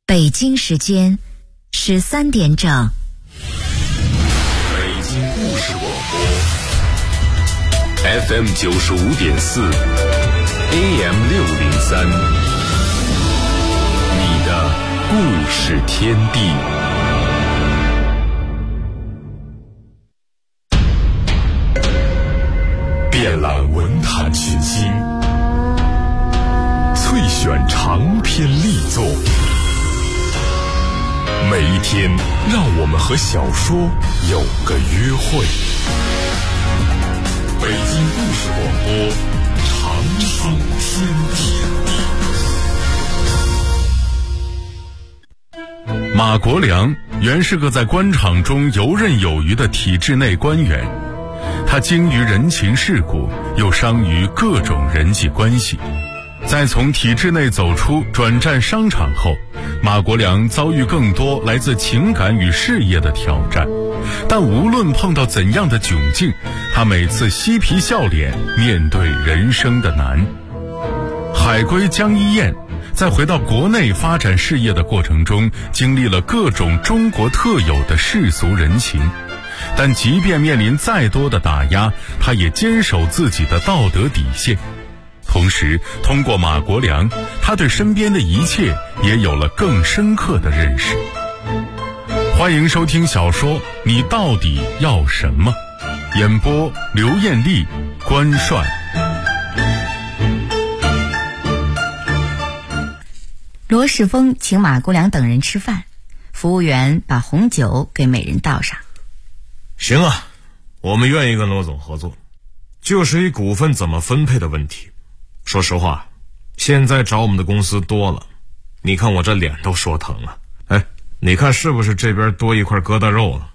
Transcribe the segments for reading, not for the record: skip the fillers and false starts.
北京时间13点整。 北京故事广播 FM 95.4 AM 603，你的故事天地。遍览文坛群星，萃选长篇力作。每一天，让我们和小说有个约会。北京故事广播，长寿天地。马国良原是个在官场中游刃有余的体制内官员，他精于人情世故，又商于各种人际关系。在从体制内走出，转战商场后，马国良遭遇更多来自情感与事业的挑战，但无论碰到怎样的窘境，他每次嬉皮笑脸面对人生的难。海归江一燕在回到国内发展事业的过程中，经历了各种中国特有的世俗人情，但即便面临再多的打压，他也坚守自己的道德底线。同时，通过马国良，他对身边的一切也有了更深刻的认识。欢迎收听小说《你到底要什么》，演播刘艳丽、关帅。 罗世峰请马国良等人吃饭，服务员把红酒给每人倒上。 行啊，我们愿意跟罗总合作，就是一股份怎么分配的问题。说实话，现在找我们的公司多了，你看我这脸都说疼了。哎，你看是不是这边多一块疙瘩肉了？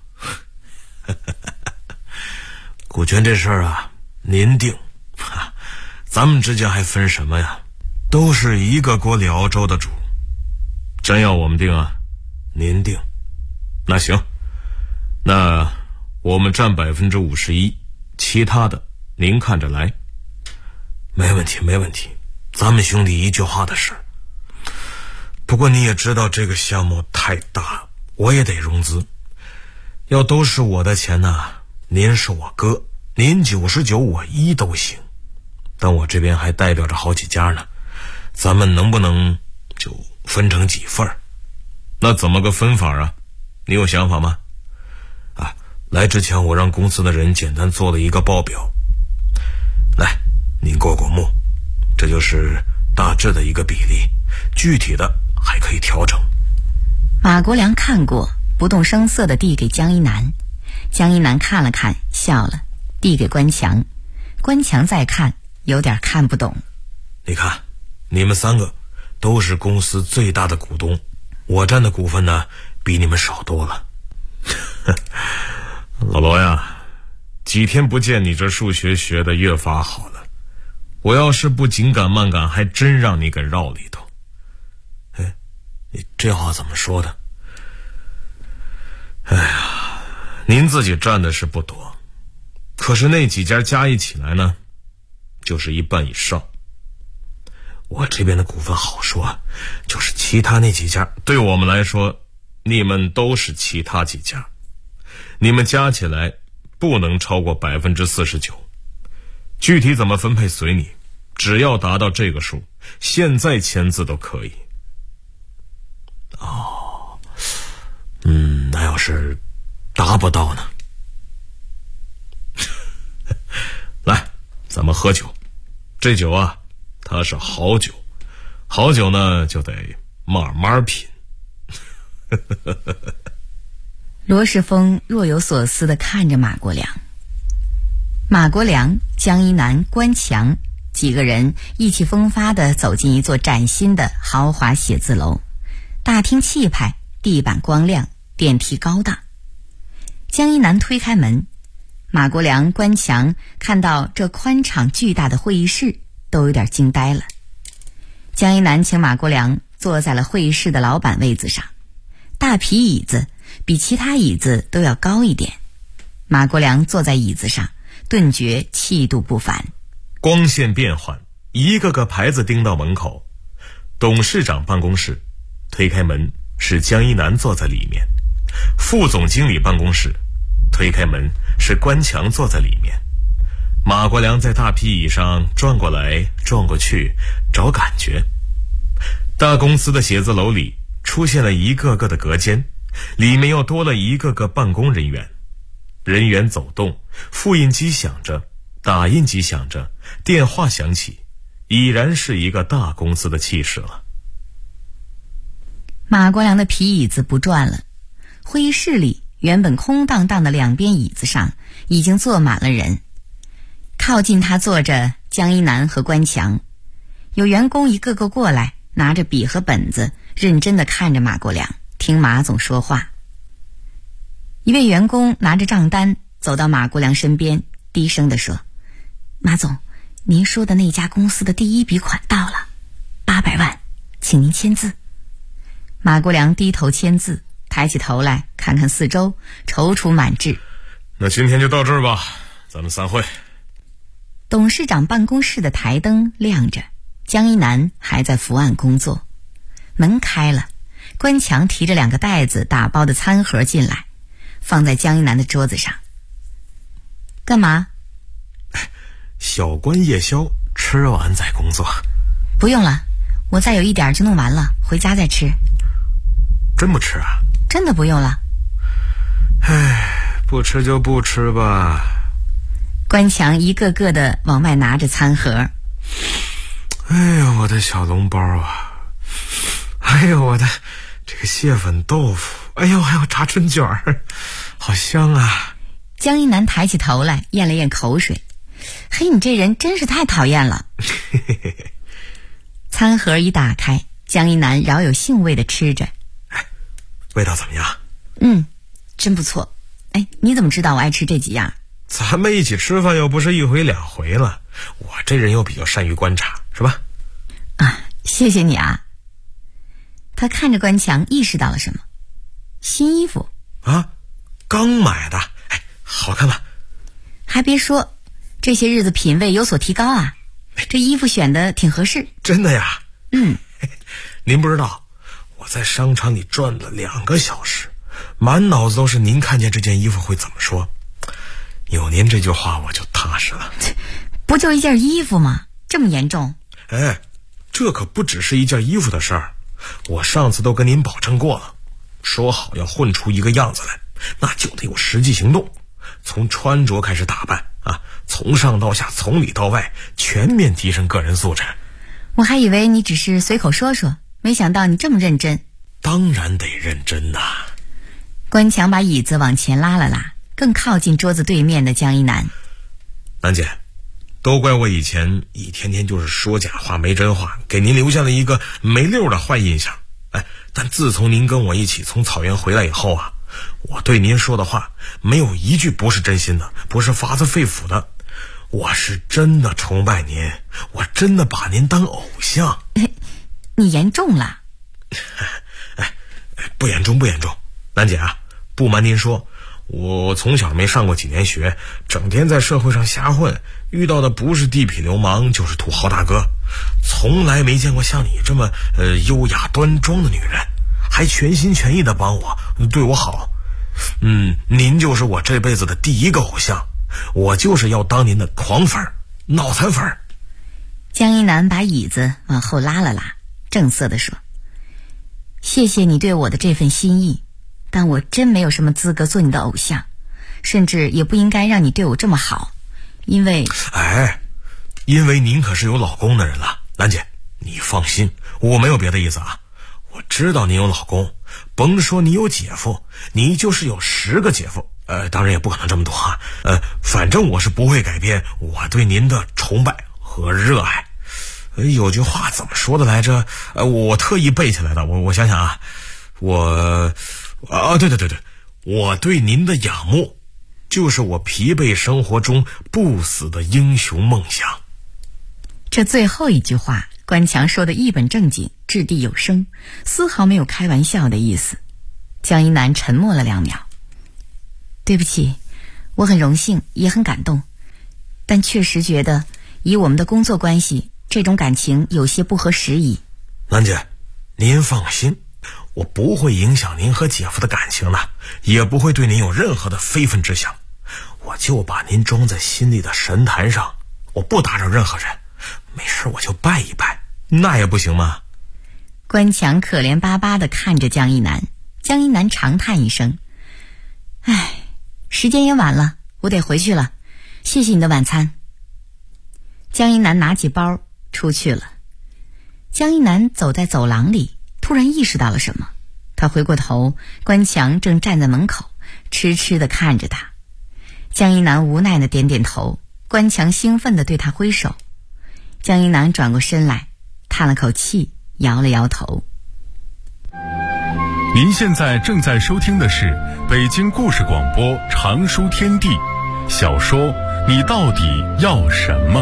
股权这事儿啊，您定，咱们之间还分什么呀？都是一个锅里熬粥的主。真要我们定啊，您定。那行，那我们占51%，其他的您看着来。没问题没问题，咱们兄弟一句话的事。不过你也知道这个项目太大，我也得融资，要都是我的钱呢，您是我哥，您99我1都行，但我这边还代表着好几家呢，咱们能不能就分成几份？那怎么个分法啊？你有想法吗？来之前我让公司的人简单做了一个报表，来您过过目，这就是大致的一个比例，具体的还可以调整。 马国良看过，不动声色地递给江一南。江一南看了看，笑了，递给关强。关强再看，有点看不懂。 你看，你们3个都是公司最大的股东，我占的股份呢，比你们少多了。老罗呀，几天不见，你这数学学得越发好了。我要是不紧赶慢赶，还真让你给绕里头。哎，你这话怎么说的？哎呀，您自己占的是不多，可是那几家加一起来呢，就是1半以上。我这边的股份好说，就是其他那几家，对我们来说，你们都是其他几家，你们加起来不能超过49%。具体怎么分配随你，只要达到这个数，现在签字都可以。那要是达不到呢？来，咱们喝酒。这酒啊，它是好酒，好酒呢就得慢慢品。 罗世峰若有所思地看着马国良。马国良、江一南、关强几个人意气风发地走进一座崭新的豪华写字楼，大厅气派，地板光亮，电梯高大。江一南推开门，马国良、关强看到这宽敞巨大的会议室，都有点惊呆了。江一南请马国良坐在了会议室的老板位子上，大皮椅子比其他椅子都要高一点。马国良坐在椅子上，顿觉气度不凡。 光线变幻，一个个牌子钉到门口。董事长办公室，推开门， 是江一南坐在里面，副总经理办公室，推开门是关强坐在里面。马国良在大皮椅上转过来转过去找感觉。大公司的写字楼里出现了一个个的隔间，里面又多了一个个办公人员。人员走动，复印机响着，打印机响着，电话响起，已然是一个大公司的气势了。 马国良的皮椅子不转了，会议室里原本空荡荡的两边椅子上已经坐满了人。靠近他坐着江一南和关强，有员工一个个过来，拿着笔和本子，认真地看着马国良，听马总说话。一位员工拿着账单走到马国良身边，低声地说：“马总，您说的那家公司的第一笔款到了，800万，请您签字。”马国良低头签字，抬起头来看看四周，踌躇满志。 那今天就到这儿吧，咱们散会。 董事长办公室的台灯亮着，江一南还在伏案工作。门开了，关强提着2个袋子打包的餐盒进来，放在江一南的桌子上。干嘛？ 小关夜宵，吃完再工作。 不用了，我再有一点就弄完了，回家再吃。 真不吃啊？ 真的不用了。 不吃就不吃吧。 关强一个个的往外拿着餐盒。 哎呦，我的小笼包啊！哎呦，我的这个蟹粉豆腐！哎呦，还有炸春卷儿，好香啊！ 江一南抬起头来，咽了咽口水。嘿，你这人真是太讨厌了。餐盒一打开，江一南饶有兴味的吃着。 味道怎么样？ 真不错。哎，你怎么知道我爱吃这几样？ 咱们一起吃饭又不是1回2回了，我这人又比较善于观察，是吧？ 谢谢你啊。他看着关强，意识到了什么。新衣服啊，刚买的，好看吗？ 还别说，这些日子品味有所提高啊，这衣服选的挺合适。 真的呀？您不知道，我在商场里转了2个小时，满脑子都是您看见这件衣服会怎么说。有您这句话我就踏实了。 不就一件衣服吗？这么严重？ 这可不只是一件衣服的事儿，我上次都跟您保证过了，说好要混出一个样子来，那就得有实际行动，从穿着开始打扮啊，从上到下，从里到外，全面提升个人素质。 我还以为你只是随口说说，没想到你这么认真。 当然得认真呐。 关强把椅子往前拉了拉，更靠近桌子对面的江一南。 南姐，都怪我以前一天天就是说假话没真话，给您留下了一个没溜的坏印象。但自从您跟我一起从草原回来以后啊，我对您说的话没有一句不是真心的，不是发自肺腑的。我是真的崇拜您，我真的把您当偶像。 你严重了。 不严重不严重。南姐啊，不瞒您说，我从小没上过几年学，整天在社会上瞎混，遇到的不是地痞流氓就是土豪大哥，从来没见过像你这么优雅端庄的女人，还全心全意的帮我，对我好。您就是我这辈子的第一个偶像，我就是要当您的狂粉脑残粉。 江一南把椅子往后拉了拉，正色地说：谢谢你对我的这份心意，但我真没有什么资格做你的偶像，甚至也不应该让你对我这么好，因为您可是有老公的人了。兰姐，你放心，我没有别的意思啊。我知道你有老公，甭说你有姐夫，你就是有10个姐夫，当然也不可能这么多啊。反正我是不会改变我对您的崇拜和热爱。有句话怎么说的来着？我特意背起来的，我想想啊，对，我对您的仰慕，就是我疲惫生活中不死的英雄梦想。 这最后一句话，关强说的一本正经，掷地有声，丝毫没有开玩笑的意思。江一南沉默了2秒。对不起，我很荣幸，也很感动，但确实觉得以我们的工作关系，这种感情有些不合时宜。 兰姐，您放心， 我不会影响您和姐夫的感情的，也不会对您有任何的非分之想。我就把您装在心里的神坛上，我不打扰任何人，没事我就拜一拜，那也不行吗？ 关强可怜巴巴地看着江一南，江一南长叹一声：唉，时间也晚了，我得回去了，谢谢你的晚餐。江一南拿起包出去了。江一南走在走廊里，突然意识到了什么，他回过头，关强正站在门口痴痴地看着他。江一南无奈地点点头，关强兴奋地对他挥手。江一南转过身来，叹了口气，摇了摇头。 您现在正在收听的是北京故事广播长书天地小说《你到底要什么》。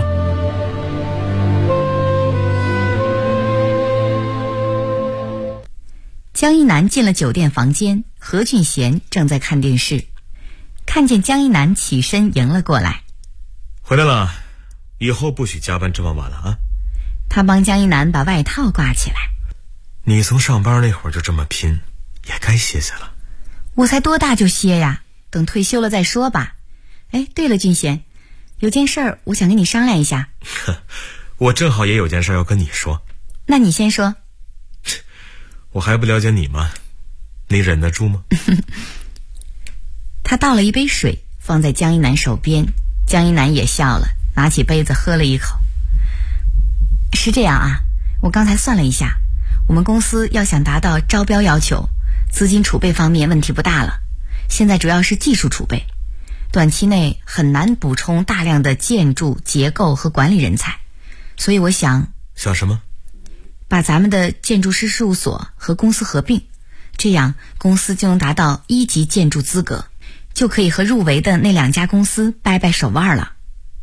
江一南进了酒店房间，何俊贤正在看电视，看见江一南起身迎了过来。 回来了，以后不许加班这么晚了啊。 他帮江一南把外套挂起来。 你从上班那会儿就这么拼，也该歇歇了。 我才多大就歇呀，等退休了再说吧。哎，对了，俊贤，有件事儿我想跟你商量一下。 我正好也有件事要跟你说。 那你先说。 我还不了解你吗？你忍得住吗？ 他倒了一杯水放在江一南手边，江一南也笑了，拿起杯子喝了一口。是这样啊，我刚才算了一下，我们公司要想达到招标要求，资金储备方面问题不大了，现在主要是技术储备，短期内很难补充大量的建筑结构和管理人才，所以我想什么？ 把咱们的建筑师事务所和公司合并，这样公司就能达到1级建筑资格，就可以和入围的那2家公司掰掰手腕了。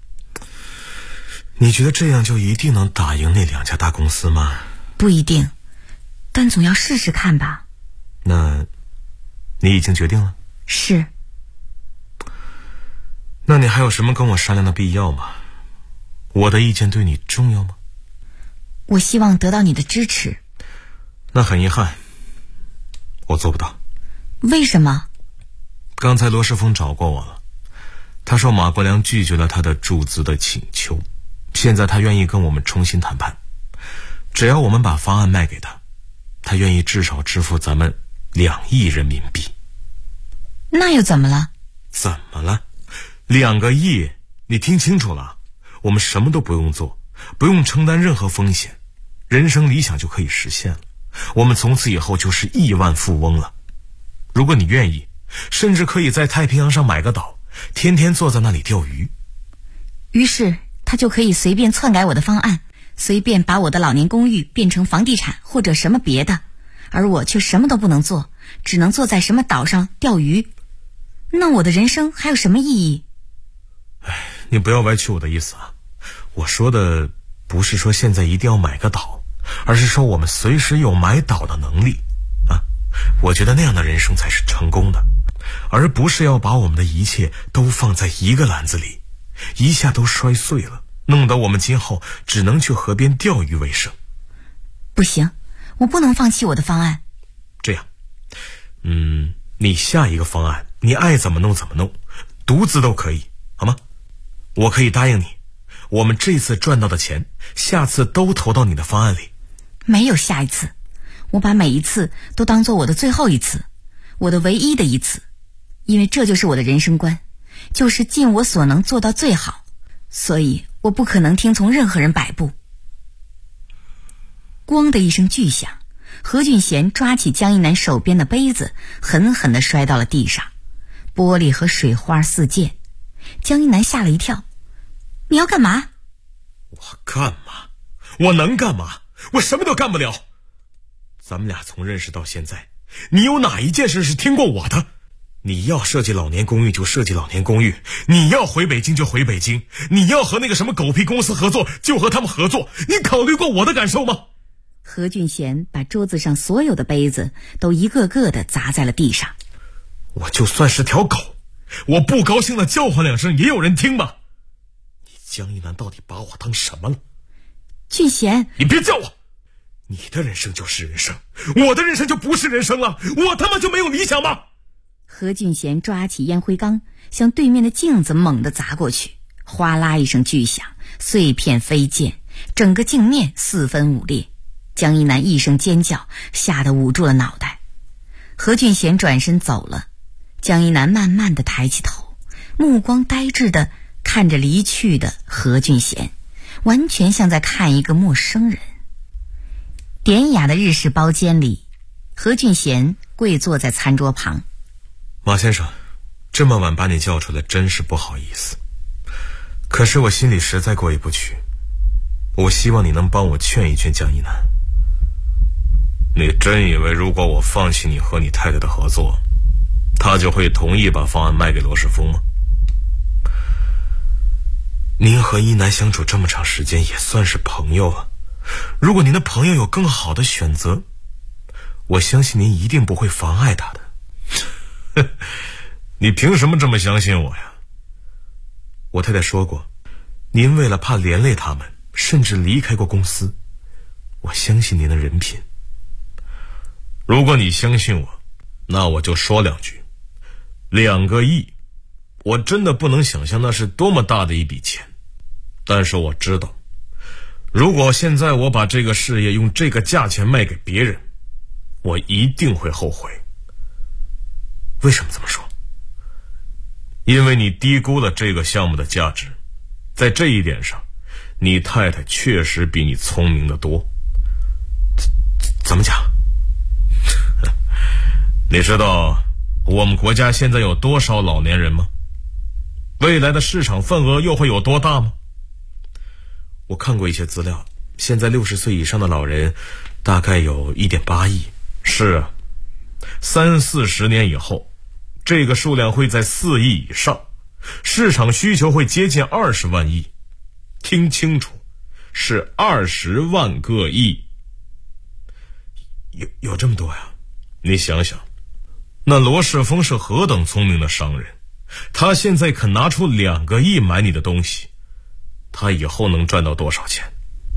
你觉得这样就一定能打赢那2家大公司吗？ 不一定，但总要试试看吧。 那你已经决定了？ 是。 那你还有什么跟我商量的必要吗？我的意见对你重要吗？ 我希望得到你的支持。 那很遗憾，我做不到。 为什么？ 刚才罗世峰找过我了，他说马国良拒绝了他的注资的请求，现在他愿意跟我们重新谈判，只要我们把方案卖给他，他愿意至少支付咱们2亿人民币。 那又怎么了？ 怎么了？2个亿，你听清楚了，我们什么都不用做，不用承担任何风险，人生理想就可以实现了。我们从此以后就是亿万富翁了。如果你愿意，甚至可以在太平洋上买个岛，天天坐在那里钓鱼。 于是他就可以随便篡改我的方案，随便把我的老年公寓变成房地产或者什么别的，而我却什么都不能做，只能坐在什么岛上钓鱼。那我的人生还有什么意义？ 你不要歪曲我的意思啊！我说的不是说现在一定要买个岛，而是说我们随时有买岛的能力啊！我觉得那样的人生才是成功的，而不是要把我们的一切都放在一个篮子里，一下都摔碎了，弄得我们今后只能去河边钓鱼为生。 不行，我不能放弃我的方案。 这样，你下一个方案你爱怎么弄怎么弄，独资都可以，好吗？我可以答应你，我们这次赚到的钱，下次都投到你的方案里。 没有下一次，我把每一次都当做我的最后一次，我的唯一的一次，因为这就是我的人生观，就是尽我所能做到最好，所以我不可能听从任何人摆布。咣的一声巨响，何俊贤抓起江一南手边的杯子，狠狠地摔到了地上，玻璃和水花四溅。江一南吓了一跳。你要干嘛？ 我干嘛？我能干嘛？我什么都干不了。咱们俩从认识到现在，你有哪一件事是听过我的？你要设计老年公寓就设计老年公寓，你要回北京就回北京，你要和那个什么狗屁公司合作就和他们合作，你考虑过我的感受吗？ 何俊贤把桌子上所有的杯子都一个个的砸在了地上。 我就算是条狗，我不高兴的叫唤2声也有人听吧？你江一南到底把我当什么了？ 俊贤， 你别叫我！ 你的人生就是人生，我的人生就不是人生了，我他妈就没有理想吗？ 何俊贤抓起烟灰缸，向对面的镜子猛地砸过去，哗啦一声巨响，碎片飞溅，整个镜面四分五裂。江一楠一声尖叫，吓得捂住了脑袋。何俊贤转身走了，江一楠慢慢地抬起头，目光呆滞地看着离去的何俊贤，完全像在看一个陌生人。典雅的日式包间里，何俊贤跪坐在餐桌旁。 马先生，这么晚把你叫出来真是不好意思，可是我心里实在过意不去，我希望你能帮我劝一劝江一楠。你真以为如果我放弃你和你太太的合作，他就会同意把方案卖给罗世峰吗？您和一楠相处这么长时间，也算是朋友了，如果您的朋友有更好的选择，我相信您一定不会妨碍他的。你凭什么这么相信我呀？我太太说过，您为了怕连累他们，甚至离开过公司。我相信您的人品。如果你相信我，那我就说两句。2个亿，我真的不能想象那是多么大的一笔钱，但是我知道，如果现在我把这个事业用这个价钱卖给别人，我一定会后悔。为什么这么说？因为你低估了这个项目的价值，在这一点上，你太太确实比你聪明得多。怎么讲？你知道我们国家现在有多少老年人吗？未来的市场份额又会有多大吗？我看过一些资料，现在60岁以上的老人大概有1.8亿。是啊，30-40年以后，这个数量会在4亿以上，市场需求会接近20万亿。听清楚，是20万个亿。有这么多呀？你想想，那罗世峰是何等聪明的商人，他现在肯拿出2个亿买你的东西，他以后能赚到多少钱？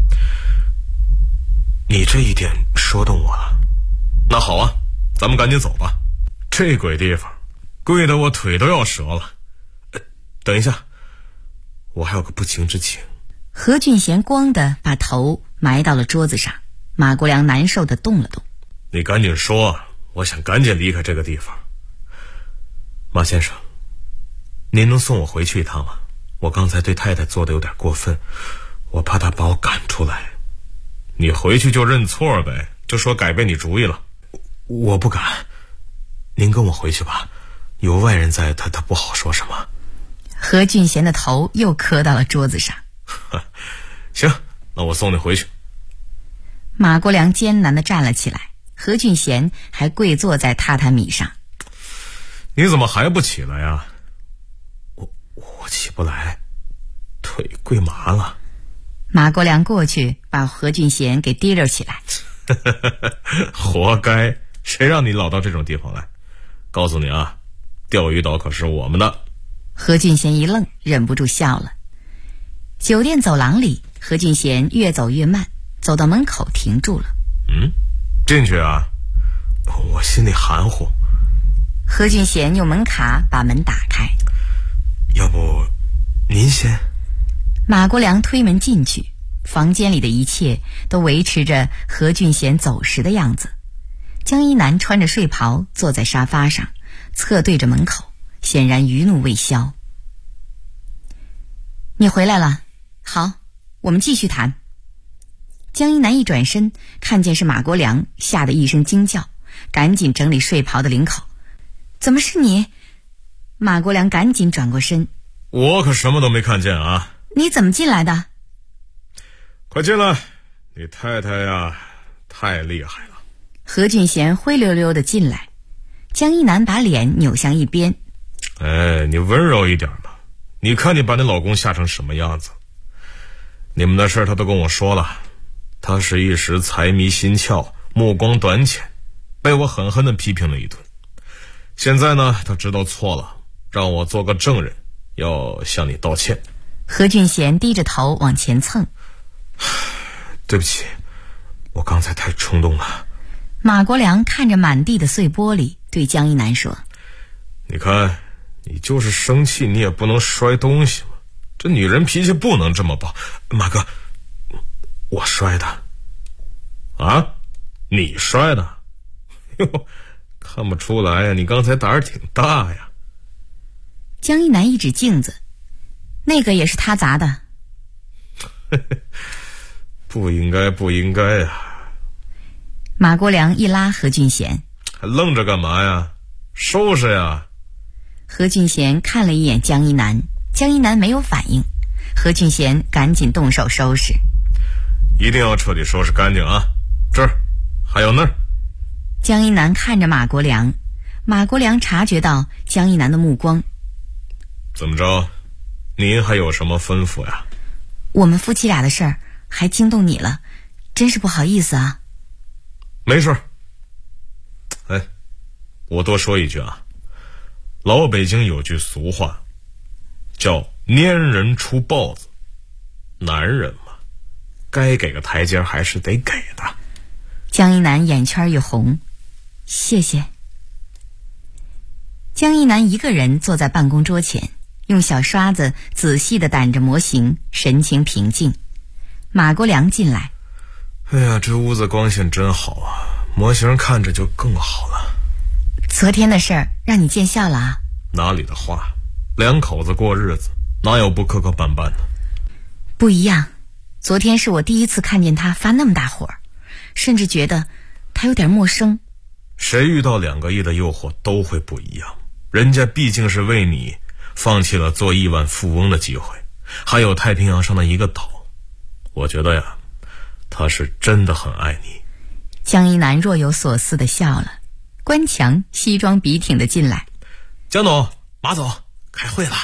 你这一点说动我了。那好啊，咱们赶紧走吧，这鬼地方贵得我腿都要折了。等一下，我还有个不情之请。 何俊贤咣地把头埋到了桌子上，马国良难受地动了动。 你赶紧说，我想赶紧离开这个地方。马先生，您能送我回去一趟吗？我刚才对太太做的有点过分，我怕她把我赶出来。你回去就认错呗，就说改变你主意了。我不敢，您跟我回去吧，有外人在，他不好说什么。 何俊贤的头又磕到了桌子上。 行，那我送你回去。 马国良艰难地站了起来，何俊贤还跪坐在榻榻米上。 你怎么还不起来呀？我起不来，腿跪麻了。 马国良过去把何俊贤给提溜起来。 活该，谁让你老到这种地方来？告诉你啊，钓鱼岛可是我们的。 何俊贤一愣，忍不住笑了。酒店走廊里，何俊贤越走越慢，走到门口停住了。 进去啊？我心里含糊。 何俊贤用门卡把门打开。 要不您先？ 马国良推门进去，房间里的一切都维持着何俊贤走时的样子。江一楠穿着睡袍坐在沙发上，侧对着门口，显然余怒未消。你回来了，好，我们继续谈。江一楠一转身，看见是马国良，吓得一声惊叫，赶紧整理睡袍的领口。怎么是你？马国良赶紧转过身。 我可什么都没看见啊。 你怎么进来的？ 快进来，你太太呀，太厉害了。 何俊贤灰溜溜地进来，江一楠把脸扭向一边。 你温柔一点吧，你看你把你老公吓成什么样子。你们的事他都跟我说了，他是一时财迷心窍，目光短浅，被我狠狠地批评了一顿。现在呢，他知道错了，让我做个证人，要向你道歉。 何俊贤低着头往前蹭。 对不起。 我刚才太冲动了。 马国良看着满地的碎玻璃，对江一南说： 你看，你就是生气你也不能摔东西嘛，这女人脾气不能这么暴。马哥，我摔的。啊？你摔的？哟，看不出来呀，你刚才胆儿挺大呀。 江一南一指镜子，那个也是他砸的。 不应该呀。 马国良一拉何俊贤， 还愣着干嘛呀？收拾呀！ 何俊贤看了一眼江一南，江一南没有反应，何俊贤赶紧动手收拾。 一定要彻底收拾干净啊！这儿还有那儿。 江一南看着马国良，马国良察觉到江一南的目光。 怎么着？您还有什么吩咐呀？ 我们夫妻俩的事儿还惊动你了，真是不好意思啊。 没事。哎，我多说一句啊，老北京有句俗话叫蔫人出豹子，男人嘛，该给个台阶还是得给的。 江一南眼圈一红，谢谢。江一南一个人坐在办公桌前，用小刷子仔细地掸着模型，神情平静。马国良进来， 哎呀，这屋子光线真好啊，模型看着就更好了。 昨天的事儿让你见笑了啊？ 哪里的话，两口子过日子哪有不磕磕绊绊的？ 不一样，昨天是我第一次看见他发那么大火，甚至觉得他有点陌生。 谁遇到2个亿的诱惑都会不一样，人家毕竟是为你放弃了做亿万富翁的机会，还有太平洋上的一个岛。我觉得呀，他是真的很爱你。 江一南若有所思地笑了。关强西装笔挺地进来， 江总、马总，开会了。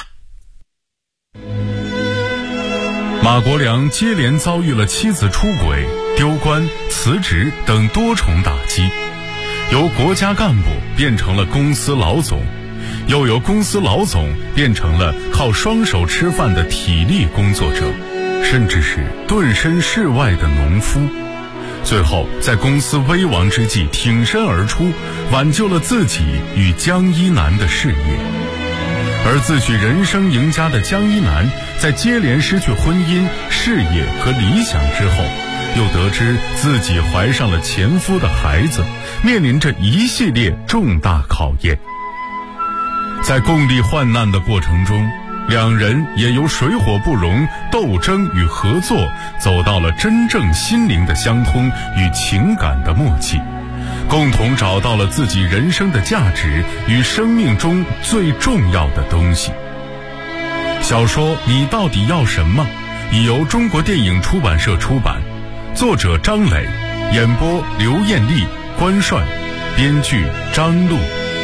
马国良接连遭遇了妻子出轨、丢官、辞职等多重打击，由国家干部变成了公司老总，又由公司老总变成了靠双手吃饭的体力工作者，甚至是顿身事外的农夫。最后在公司危亡之际挺身而出，挽救了自己与江一南的事业。而自诩人生赢家的江一南，在接连失去婚姻、事业和理想之后，又得知自己怀上了前夫的孩子，面临着一系列重大考验。在共历患难的过程中，两人也由水火不容、斗争与合作，走到了真正心灵的相通与情感的默契，共同找到了自己人生的价值与生命中最重要的东西。小说《你到底要什么》已由中国电影出版社出版，作者张磊，演播刘艳丽、关帅，编剧张璐。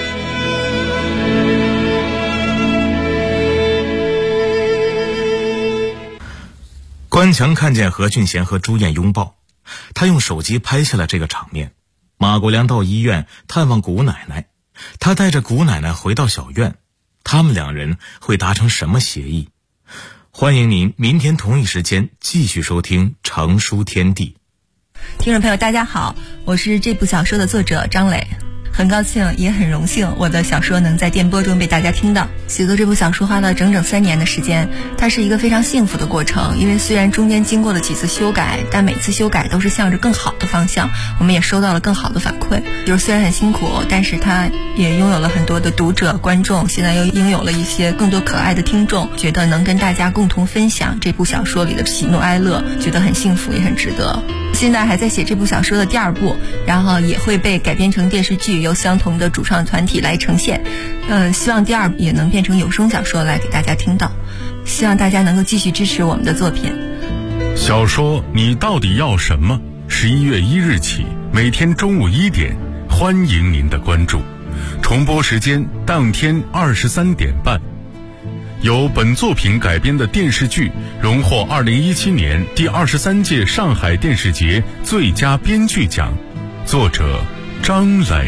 关强看见何俊贤和朱燕拥抱，他用手机拍下了这个场面。马国良到医院探望古奶奶，他带着古奶奶回到小院，他们2人会达成什么协议？欢迎您明天同一时间继续收听《成书天地》。 听众朋友大家好，我是这部小说的作者张磊，很高兴也很荣幸我的小说能在电波中被大家听到。写作这部小说花了整整3年的时间，它是一个非常幸福的过程，因为虽然中间经过了几次修改，但每次修改都是向着更好的方向，我们也收到了更好的反馈。就是虽然很辛苦，但是它也拥有了很多的读者观众，现在又拥有了一些更多可爱的听众，觉得能跟大家共同分享这部小说里的喜怒哀乐，觉得很幸福也很值得。现在还在写这部小说的第2部，然后也会被改编成电视剧，由相同的主创团体来呈现。希望第2部也能变成有声小说来给大家听到，希望大家能够继续支持我们的作品。 小说《你到底要什么》11月1日起，每天中午1点，欢迎您的关注。重播时间当天23点半。由本作品改编的电视剧荣获2017年第23届上海电视节最佳编剧奖，作者张磊。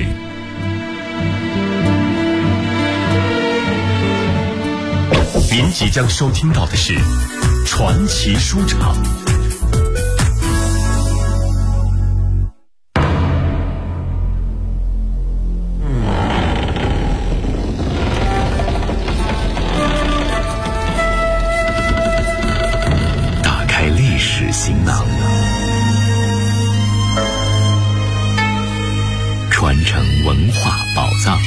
您即将收听到的是传奇书场。 葬。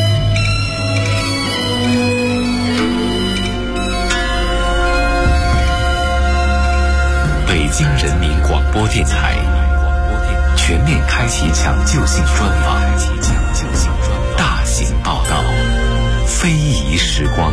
北京人民广播电台全面开启抢救性专访，大型报道，非遗时光。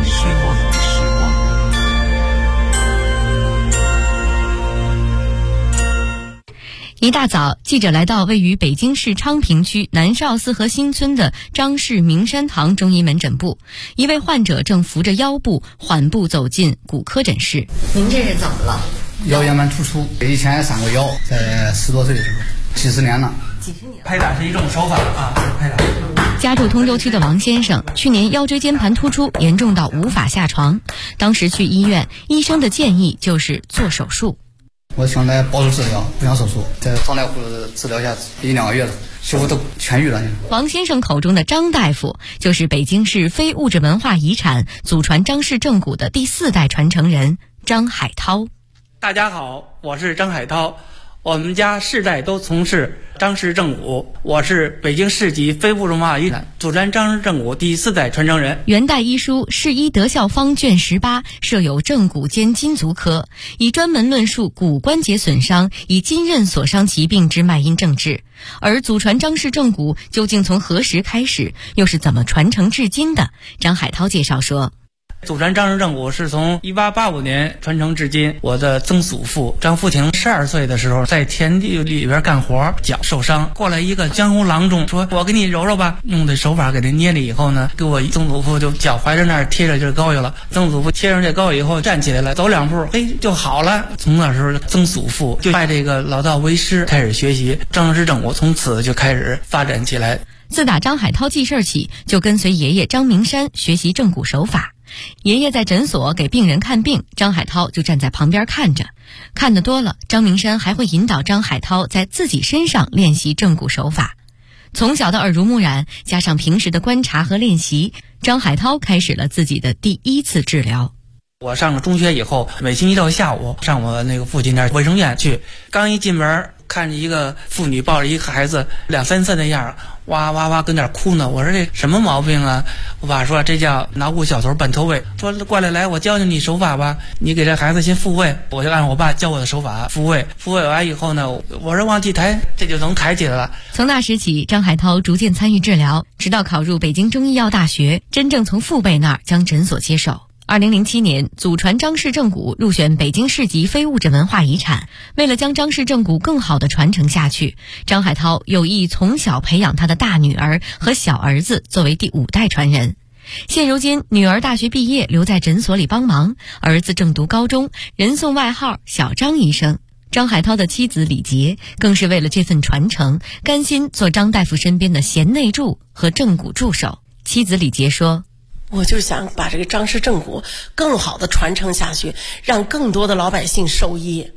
一大早，记者来到位于北京市昌平区南少四河新村的张氏明山堂中医门诊部，一位患者正扶着腰部缓步走进骨科诊室。您这是怎么了？ 腰间盘突出，以前上过腰，在10多岁的时候，几十年了。拍打是一种手法啊，拍打。 家住通州区的王先生，去年腰椎间盘突出严重到无法下床，当时去医院，医生的建议就是做手术。 我想来保守治疗，不想手术，在张大夫治疗下1、2个月了，几乎都痊愈了。 王先生口中的张大夫，就是北京市非物质文化遗产祖传张氏正骨的第4代传承人张海涛。 大家好，我是张海涛，我们家世代都从事张氏正骨，我是北京市级非物质文化遗产祖传张氏正骨第4代传承人。 元代医书《世医德效方》卷18设有正骨兼筋足科，以专门论述骨关节损伤以筋韧所伤疾病之脉因症治。而祖传张氏正骨究竟从何时开始，又是怎么传承至今的？张海涛介绍说， 祖传张氏正骨是从1885年传承至今。我的曾祖父张福亭12岁的时候，在田地里边干活，脚受伤，过来一个江湖郎中，说我给你揉揉吧，用的手法给他捏了以后呢，给我曾祖父就脚踝着那儿贴着这膏药了。曾祖父贴上这膏药以后，站起来了，走2步，就好了。从那时候，曾祖父就拜这个老道为师，开始学习张氏正骨，从此就开始发展起来。 自打张海涛记事起，就跟随爷爷张明山学习正骨手法。爷爷在诊所给病人看病，张海涛就站在旁边看着。看得多了，张明山还会引导张海涛在自己身上练习正骨手法。从小的耳濡目染，加上平时的观察和练习，张海涛开始了自己的第1次治疗。 我上了中学以后，每星期六下午上我那个父亲那卫生院去，刚一进门，看着一个妇女抱着一个孩子2、3岁的样，哇哇哇跟那哭呢。我说这什么毛病啊？我爸说这叫脑骨小头半脱位，说过来我教教你手法吧，你给这孩子先复位。我就按我爸教我的手法复位完以后呢，我说往起抬，这就能抬起来了。 从那时起，张海涛逐渐参与治疗，直到考入北京中医药大学，真正从父辈那儿将诊所接手。2007年，祖传张氏正骨入选北京市级非物质文化遗产。为了将张氏正骨更好地传承下去，张海涛有意从小培养他的大女儿和小儿子作为第5代传人。现如今，女儿大学毕业留在诊所里帮忙，儿子正读高中，人送外号小张医生。张海涛的妻子李杰更是为了这份传承，甘心做张大夫身边的贤内助和正骨助手。妻子李杰说， 我就想把这个张氏正骨更好的传承下去，让更多的老百姓受益。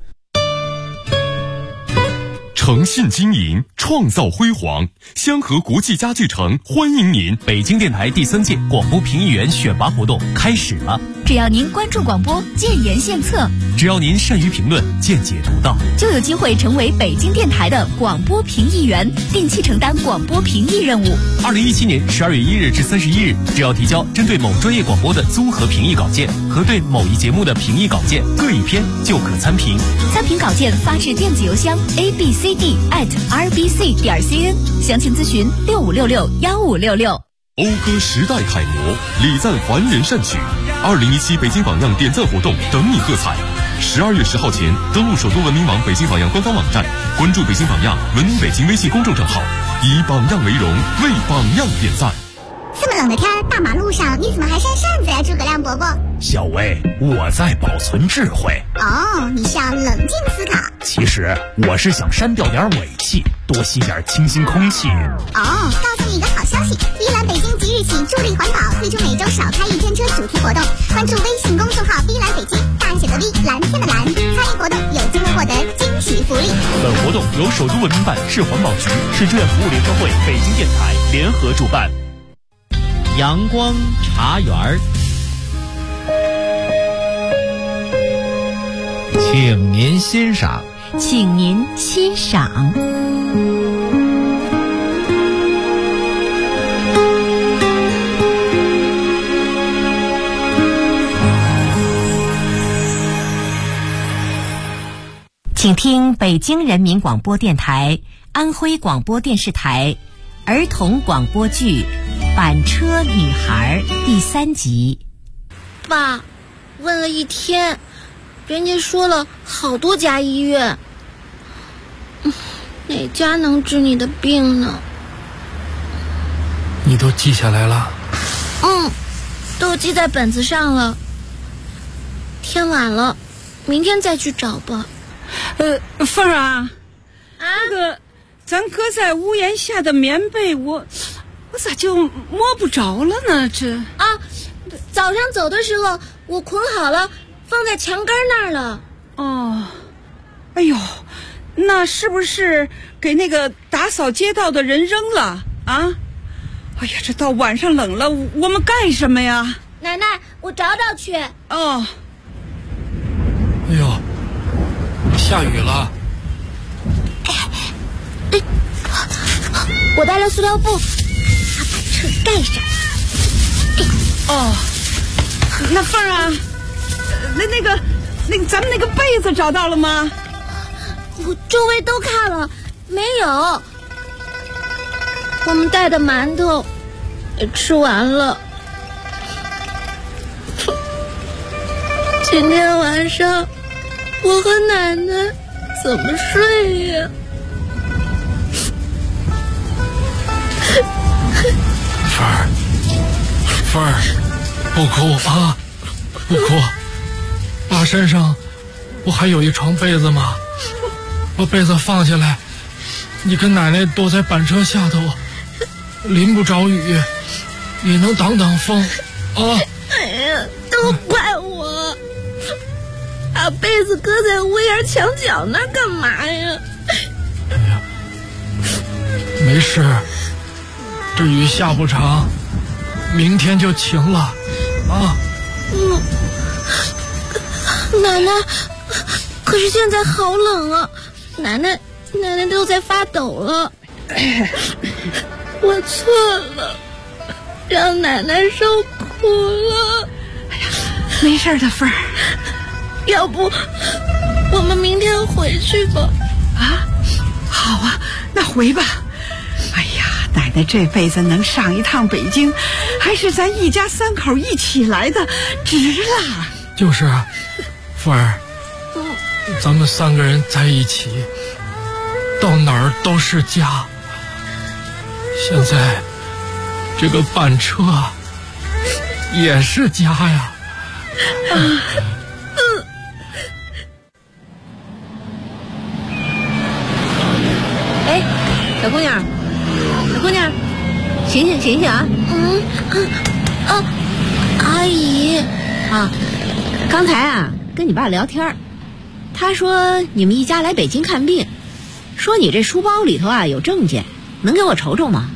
诚信经营，创造辉煌。香河国际家具城欢迎您！ 北京电台第3届广播评议员选拔活动开始了。 只要您关注广播，建言献策； 只要您善于评论，见解独到， 就有机会成为北京电台的广播评议员，定期承担广播评议任务。 2017年12月1日至31日，只要提交针对某专业广播的综合评议稿件和对某一节目的评议稿件各1篇，就可参评。 参评稿件发至电子邮箱 abcd@rbc.cn， 详情咨询65661566。 讴歌时代楷模，礼赞凡人善举。2017北京榜样点赞活动等你喝彩。12月10号前登录首都文明网北京榜样官方网站，关注北京榜样文明北京微信公众账号，以榜样为荣，为榜样点赞。 这么冷的天，大马路上你怎么还扇扇子呀，诸葛亮伯伯？ 小薇，我在保存智慧。 哦，你是要冷静思考。 其实我是想删掉点尾气，多吸点清新空气。 哦，告诉你一个好消息，碧蓝北京即日起助力环保，推出每周少开1天车主题活动。关注微信公众号碧蓝北京，大写的 V， 蓝天的蓝，参与活动有机会获得惊喜福利。 本活动由首都文明办、市环保局、市志愿服务联合会、北京电台联合主办。 阳光茶园儿，请您欣赏。 请您欣赏。 请听北京人民广播电台、安徽广播电视台儿童广播剧《板车女孩》第3集。 爸，问了一天，人家说了好多家医院，哪家能治你的病呢？ 你都记下来了？ 都记在本子上了。天晚了，明天再去找吧。 凤儿啊，那个咱搁在屋檐下的棉被，我咋就摸不着了呢？这早上走的时候我捆好了，放在墙根那儿了。 哦，哎呦，那是不是给那个打扫街道的人扔了啊？哎呀，这到晚上冷了，我们干什么呀？ 奶奶，我找找去。 哦。 哎呦，下雨了。 我带了塑料布，把车盖上。 哦，那凤儿啊，那个咱们那个被子找到了吗？ 我周围都看了，没有。我们带的馒头也吃完了。今天晚上我和奶奶怎么睡呀？ 凤儿，不哭啊，不哭。爸身上不还有一床被子吗？把被子放下来，你跟奶奶躲在板车下头，淋不着雨，也能挡挡风啊。 哎呀，都怪我，把被子搁在屋檐墙角那儿干嘛呀？ 哎呀，没事，这雨下不长，明天就晴了啊。 奶奶，可是现在好冷啊，奶奶都在发抖了。我错了，让奶奶受苦了。 哎呀，没事的，凤儿。 要不我们明天回去吧？ 啊，好啊，那回吧。哎呀，奶奶这辈子能上一趟北京，还是咱一家3口一起来的，值了。 就是啊，凤儿，咱们3个人在一起，到哪儿都是家。现在这个板车也是家呀。 哎，小姑娘，醒醒啊！ 阿姨啊，刚才啊跟你爸聊天，他说你们一家来北京看病，说你这书包里头啊有证件，能给我瞅瞅吗？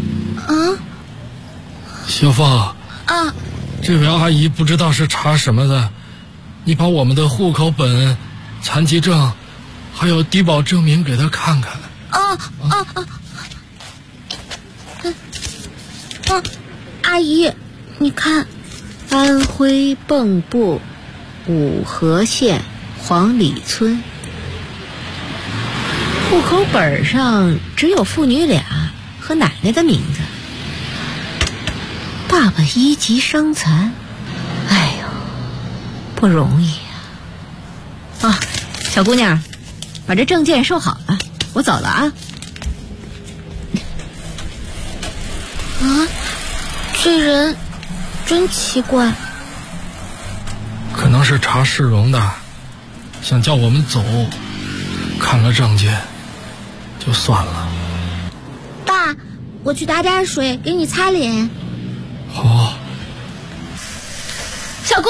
小凤啊， 这位阿姨不知道是查什么的，你把我们的户口本、残疾证还有低保证明给她看看。 阿姨，你看， 安徽蚌埠五河县黄里村，户口本上只有父女俩和奶奶的名字，爸爸1级伤残，哎呦，不容易啊！小姑娘，把这证件收好了，我走了啊。 这人真奇怪， 可能是查市容的，想叫我们走，看了证件就算了。 爸，我去打点水给你擦脸。 好。 小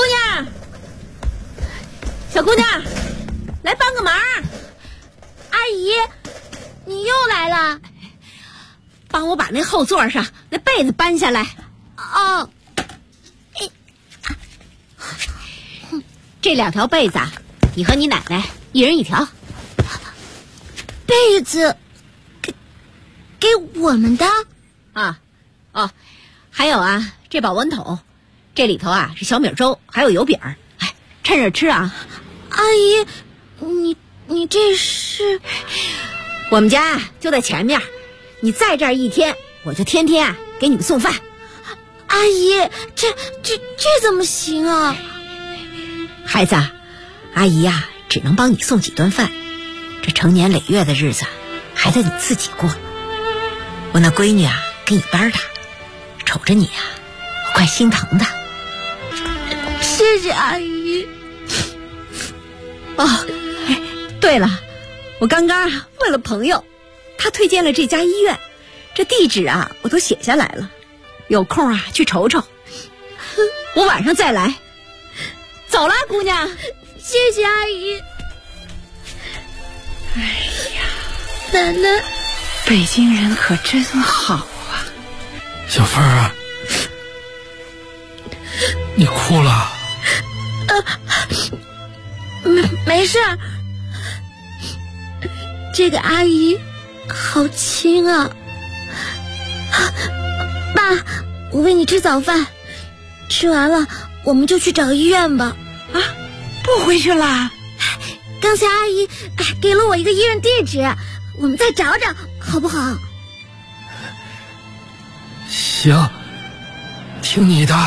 姑娘，来帮个忙。 阿姨，你又来了， 帮我把那后座上那被子搬下来。这2条被子啊，你和你奶奶一人1条。 被子给我们的啊？还有啊，这保温桶，这里头啊是小米粥，还有油饼，哎，趁热吃啊。 阿姨， 你这是？ 我们家就在前面，你在这儿一天，我就天天给你们送饭。 阿姨，这怎么行啊？ 孩子，阿姨呀，只能帮你送几顿饭，这成年累月的日子还得你自己过。我那闺女啊，跟你班大，瞅着你啊，我怪心疼的。 谢谢阿姨。 哦，对了，我刚刚问了朋友，他推荐了这家医院，这地址啊我都写下来了，有空啊去瞅瞅。我晚上再来。走了，姑娘。 谢谢阿姨。 哎呀， 奶奶， 北京人可真好啊。 小凤啊，你哭了？ 没事。这个阿姨好亲啊。爸，我喂你吃早饭，吃完了我们就去找医院吧。 啊，不回去啦？ 刚才阿姨给了我一个医院地址，我们再找找好不好？ 行，听你的。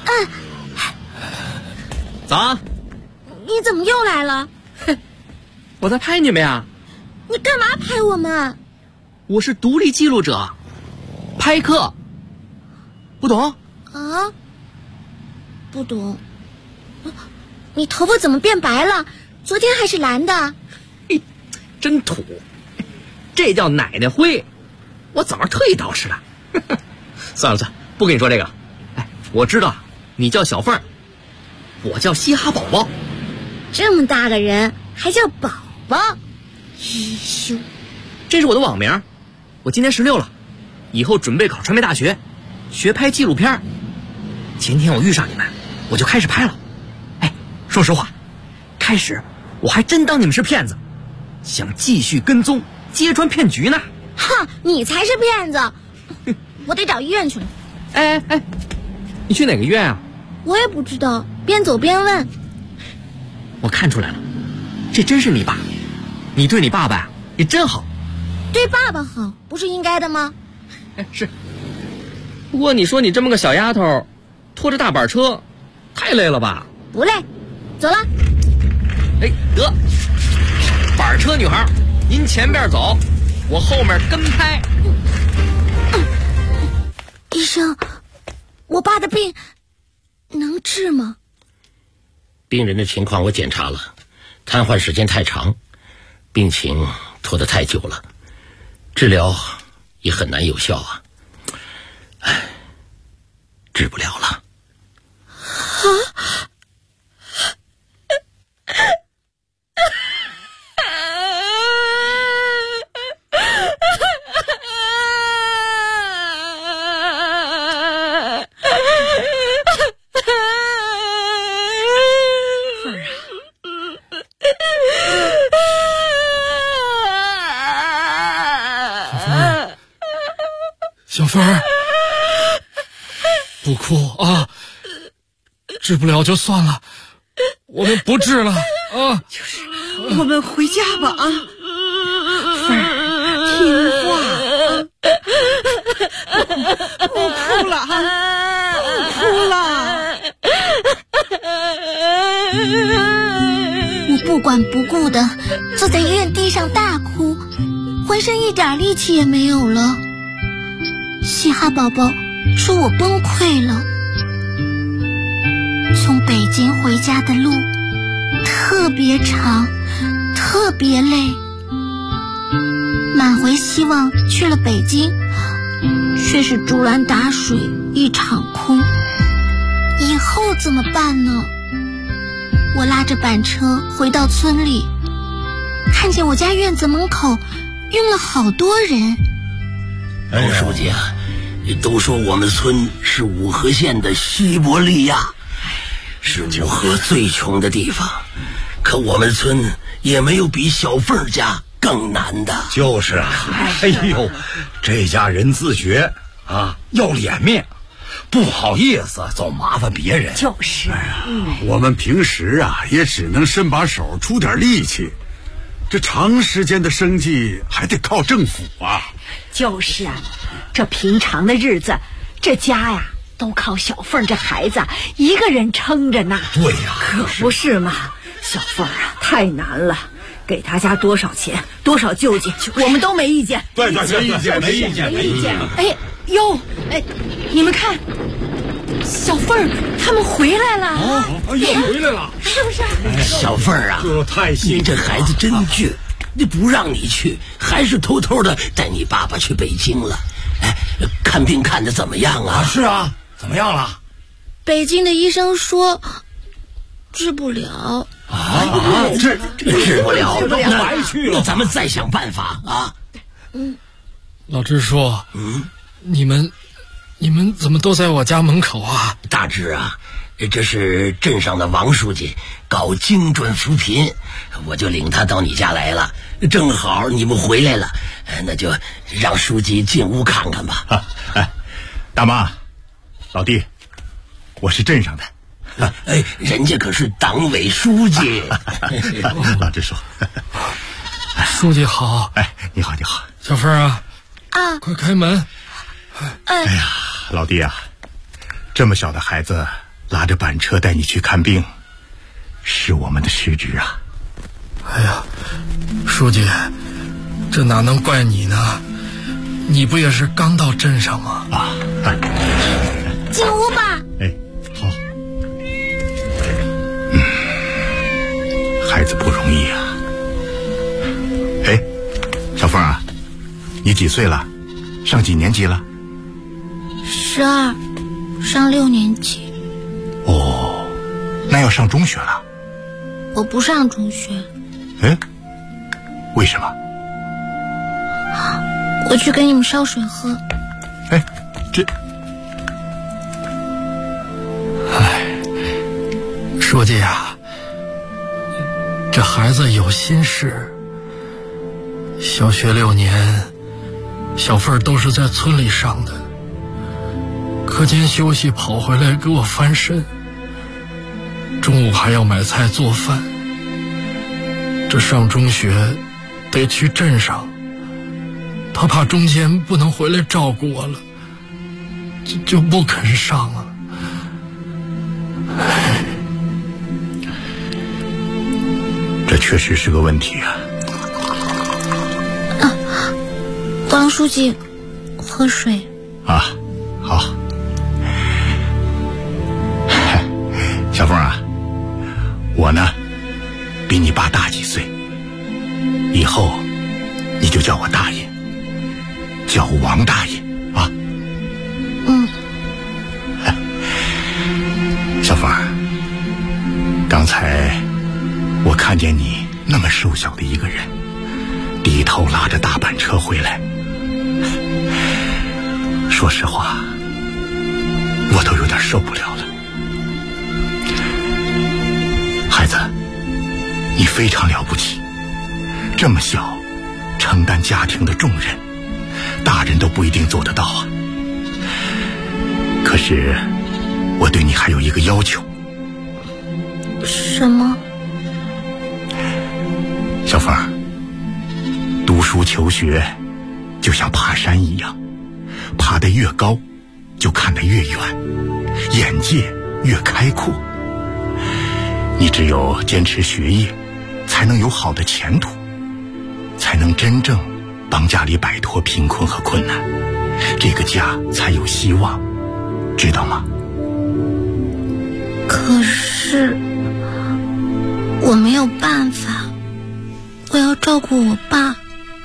早。 你怎么又来了？ 我在拍你们呀。 你干嘛拍我们？ 我是独立记录者，拍客。不懂？ 啊？不懂。你头发怎么变白了？昨天还是蓝的。 嘿，真土。这叫奶奶灰。我早上特意捯饬的。算了，不跟你说这个。哎，我知道你叫小凤，我叫嘻哈宝宝。 这么大个人还叫宝宝，愚羞。 这是我的网名，我今年16了，以后准备考传媒大学，学拍纪录片。前天我遇上你们，我就开始拍了。哎，说实话，开始我还真当你们是骗子，想继续跟踪揭穿骗局呢。 哼，你才是骗子！我得找医院去了。 哎，你去哪个医院啊？ 我也不知道，边走边问。 我看出来了，这真是你爸，你对你爸爸也真好。 对爸爸好，不是应该的吗？ 哎，是。不过你说你这么个小丫头，拖着大板车，太累了吧？ 不累，走了。 哎，得，板车女孩，您前边走，我后面跟拍。 医生，我爸的病能治吗？ 病人的情况我检查了，瘫痪时间太长，病情拖得太久了，治疗也很难有效啊。哎，治不了了。 小凤儿，不哭啊！治不了就算了，我们不治了啊！ 就是，我们回家吧啊！凤儿，听话，不哭了啊！不哭了。 我不管不顾的坐在医院地上大哭，浑身一点力气也没有了。嘻哈宝宝说我崩溃了。从北京回家的路特别长，特别累，满怀希望去了北京，却是竹篮打水一场空。以后怎么办呢？我拉着板车回到村里，看见我家院子门口拥了好多人。 老书记啊，都说我们村是五河县的西伯利亚，是五河最穷的地方，可我们村也没有比小凤家更难的。 就是啊，哎呦，这家人自觉啊，要脸面，不好意思总麻烦别人。 就是， 我们平时啊也只能伸把手出点力气， 这长时间的生计还得靠政府啊。 就是啊，这平常的日子，这家呀都靠小凤这孩子一个人撑着呢。 对呀， 可不是嘛，小凤啊太难了，给他家多少钱多少救济，我们都没意见。 对，没意见，没意见，没意见。 哎哟，哎，你们看，小凤他们回来了啊！ 哎呀，回来了， 是不是？ 小凤啊， 太你这孩子真倔，你不让你去，还是偷偷的带你爸爸去北京了。哎，看病看得怎么样啊？ 是啊，怎么样了？ 北京的医生说治不了。 治不了， 白去了。 那咱们再想办法啊。 老支书，你们怎么都在我家门口啊？ 大志啊，这是镇上的王书记搞精准扶贫，我就领他到你家来了。正好你们回来了，那就让书记进屋看看吧。 哎，大妈，老弟，我是镇上的。 哎，人家可是党委书记。 老支书， 书记好。 哎，你好，你好。 小凤啊，快开门。 哎呀，老弟啊，这么小的孩子拉着板车带你去看病，是我们的失职啊。 哎呀，书记，这哪能怪你呢？你不也是刚到镇上吗？ 进屋吧。 哎，好。孩子不容易啊。哎，小凤啊，你几岁了？上几年级了 ？12，上6年级。 哦，那要上中学了。 我不上中学。 哎，为什么？ 我去给你们烧水喝。 哎， 书记啊，这孩子有心事。小学6年，小凤都是在村里上的，课间休息跑回来给我翻身，中午还要买菜做饭。这上中学得去镇上，他怕中间不能回来照顾我了，就不肯上了。 这确实是个问题啊。 王书记，喝水。 啊，好。小凤啊，我呢比你爸大几岁，以后你就叫我大爷，叫我王大爷啊。小凤，刚才我看见你那么瘦小的一个人，低头拉着大板车回来，说实话，我都有点受不了了。孩子，你非常了不起，这么小承担家庭的重任，大人都不一定做得到啊。可是我对你还有一个要求。 什么？ 小凤，读书求学就像爬山一样，爬得越高就看得越远，眼界越开阔。你只有坚持学业，才能有好的前途，才能真正帮家里摆脱贫困和困难，这个家才有希望，知道吗？ 可是我没有办法，我要照顾我爸。